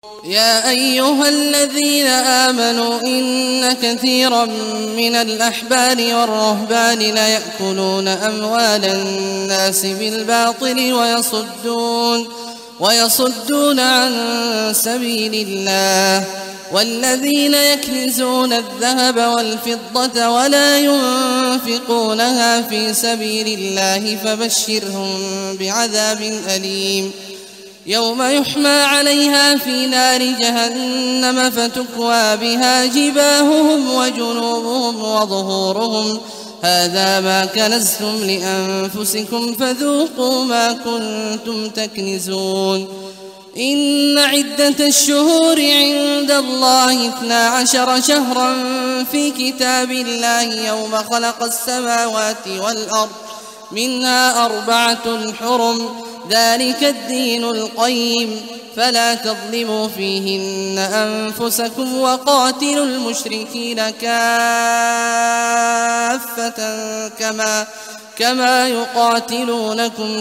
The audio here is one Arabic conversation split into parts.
يا أيها الذين آمنوا إن كثيرا من الأحبار والرهبان ليأكلون أموال الناس بالباطل ويصدون عن سبيل الله والذين يكنزون الذهب والفضة ولا ينفقونها في سبيل الله فبشرهم بعذاب أليم يوم يحمى عليها في نار جهنم فتكوى بها جباههم وجنوبهم وظهورهم هذا ما كنزتم لأنفسكم فذوقوا ما كنتم تكنزون إن عدة الشهور عند الله 12 شهرا في كتاب الله يوم خلق السماوات والأرض منها 4 حرم ذلك الدين القيم فلا تظلموا فيهن أنفسكم وقاتلوا المشركين كافة كما يقاتلونكم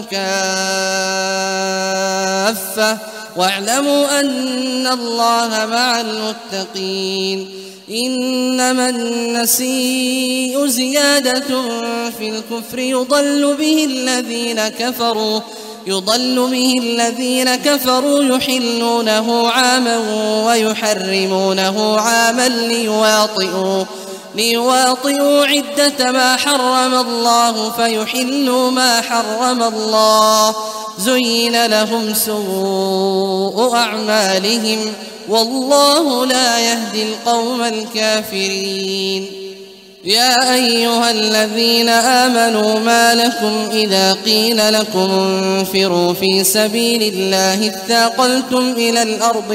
كافة واعلموا أن الله مع المتقين إنما النسيء زيادة في الكفر يضل به الذين كفروا يحلونه عاما ويحرمونه عاما ليواطئوا عدة ما حرم الله فيحلوا ما حرم الله زين لهم سوء أعمالهم والله لا يهدي القوم الكافرين يا أيها الذين آمنوا ما لكم إذا قيل لكم انفروا في سبيل الله اثاقلتم إلى الأرض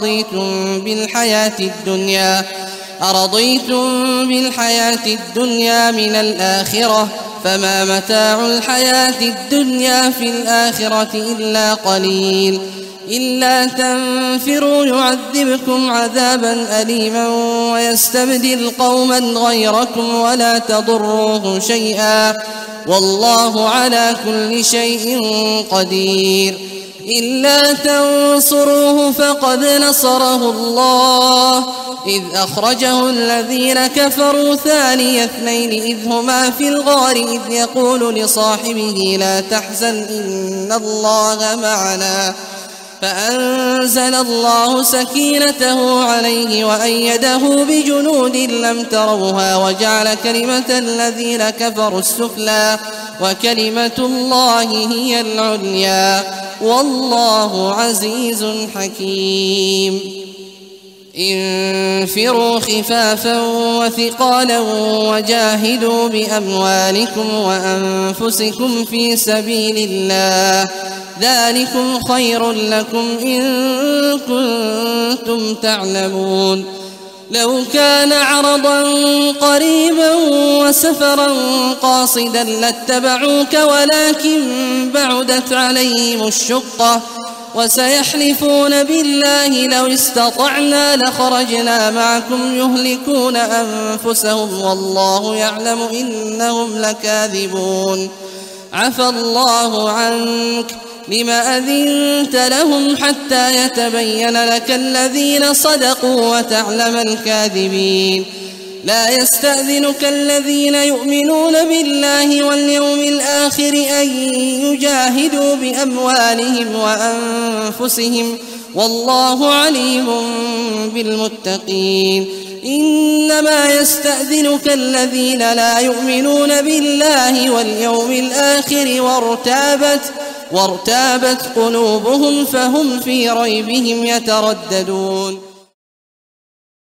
أرضيتم بالحياة الدنيا من الآخرة فما متاع الحياة الدنيا في الآخرة إلا قليل إلا تنفروا يعذبكم عذابا أليما ويستبدل قوما غيركم ولا تضروه شيئا والله على كل شيء قدير إلا تنصروه فقد نصره الله إذ أخرجه الذين كفروا ثاني اثنين إذ هما في الغار إذ يقول لصاحبه لا تحزن إن الله معنا فأنزل الله سكينته عليه وأيده بجنود لم تروها وجعل كلمة الذين كفروا السفلى وكلمة الله هي العليا والله عزيز حكيم انفروا خفافا وثقالا وجاهدوا بأموالكم وأنفسكم في سبيل الله ذلكم خير لكم إن كنتم تعلمون لو كان عرضا قريبا وسفرا قاصدا لاتبعوك ولكن بعدت عليهم الشقة وسيحلفون بالله لو استطعنا لخرجنا معكم يهلكون أنفسهم والله يعلم إنهم لكاذبون عفى الله عنك لم أذنت لهم حتى يتبين لك الذين صدقوا وتعلم الكاذبين لا يستأذنك الذين يؤمنون بالله واليوم الآخر أن يجاهدوا بأموالهم وأنفسهم والله عليم بالمتقين إنما يستأذنك الذين لا يؤمنون بالله واليوم الآخر وارتابت قلوبهم فهم في ريبهم يترددون